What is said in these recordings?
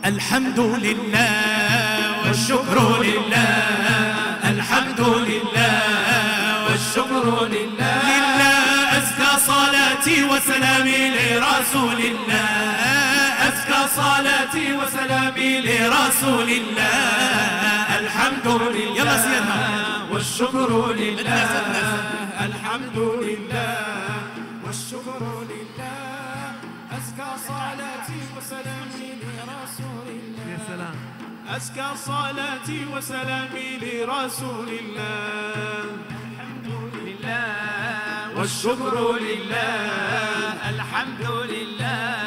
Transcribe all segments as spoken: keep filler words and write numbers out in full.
الحمد لله والشكر لله، الحمد لله والشكر لله، لله أزكى صلاتي وسلامي لرسول الله، أزكى صلاتي وسلامي لرسول الله، الحمد لله يلا سيدنا والشكر لله، الحمد لله والشكر لله، أزكى صلاتي وسلامي لرسول الله، يا سلام، أزكى صلاتي وسلامي لرسول الله، الحمد لله والشكر لله، الحمد لله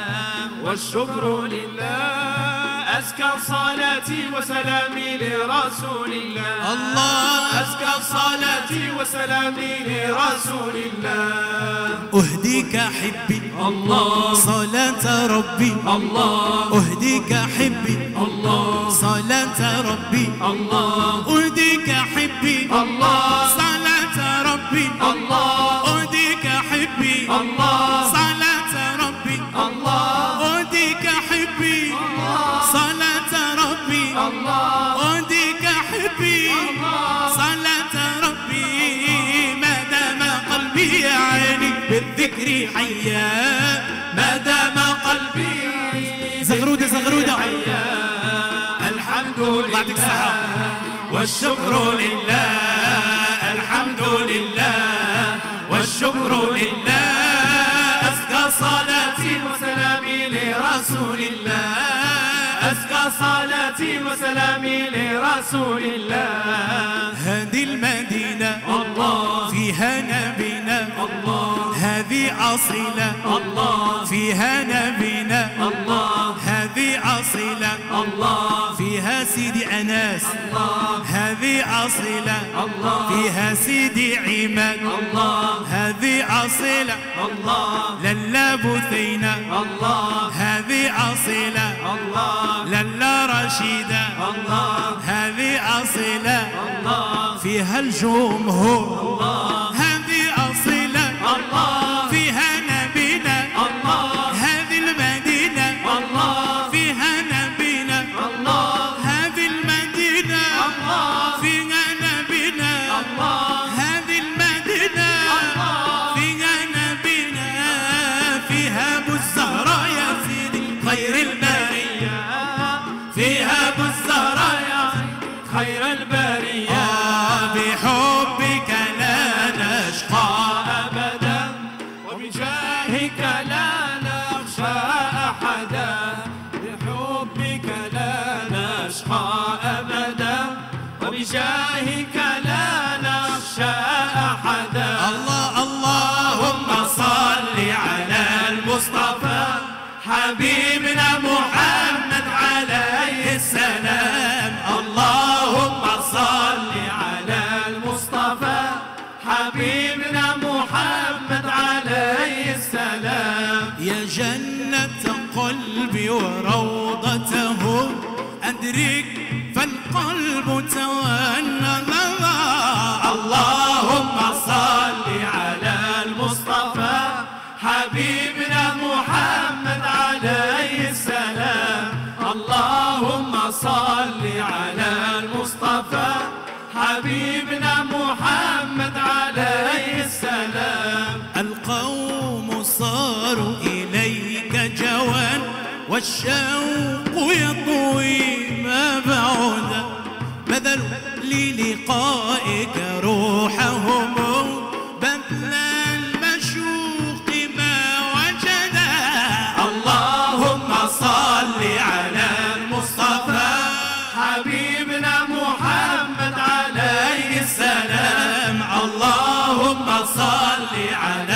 والشكر لله، أزكى صلاتي وسلامي لرسول الله، الله أزكى صلاتي وسلامي لرسول الله، أهديك حبي الله صلاة ربي الله، أهديك حبي الله صلاة ربي الله، أهديك حبي الله صلاة ربي الله، أهديك حبي الله صلاة ربي الله، أهديك حبي صلاة ربي الله، أهديك حبي صلاة ربي، ما دام قلبي يا عيني بالذكر حيا، ما دام قلبي زغرودة زغرودة حيا، الحمد لله والشكر لله، الحمد لله والشكر لله، أزكى صلاتي وسلامي لرسول الله، أزكى صلاتي وسلامي لرسول الله، هذه المدينة الله فيها نبينا الله، هذه أصيلة الله فيها نبينا الله، هذه أصيلة الله فيها سيدي أناس الله، هذه أصيلة الله فيها سيدي عماد الله، هذه أصيلة الله للا بثينة الله، هذه أصيلة الله للا رشيدة الله، هذه أصيلة الله فيها الجمهور الله، هذه أصيلة الله فيها نبينا الله، هذه المدينة الله فيها نبينا الله، هذه المدينة الله فيها نبينا الله، هذه المدينة الله فيها نبينا، فيها أبو الزهراء يا سيدي خير البرية، فيها أبو الزهراء يا خير البرية، بحبك لا نشقى أبدا، وبجاهك لا نخشى أحدا، بحبك لا نشقى أبدا، وبجاهك لا نخشى أحدا، الله اللهم صل على المصطفى حبيبنا محمد عليه السلام، اللهم صل على المصطفى حبيبنا محمد عليه السلام، يا جنة قلبي وروضته أدرك فالقلب تولى، اللهم صل على المصطفى حبيبنا محمد عليه السلام، اللهم صل على المصطفى حبيبنا محمد عليه السلام، القوم صاروا إليك جوان والشوق يطوي ما بعد، بذلوا للقائك روحهم بذل المشوق ما وجدا، اللهم صل على المصطفى حبيبنا محمد عليه السلام، اللهم صل على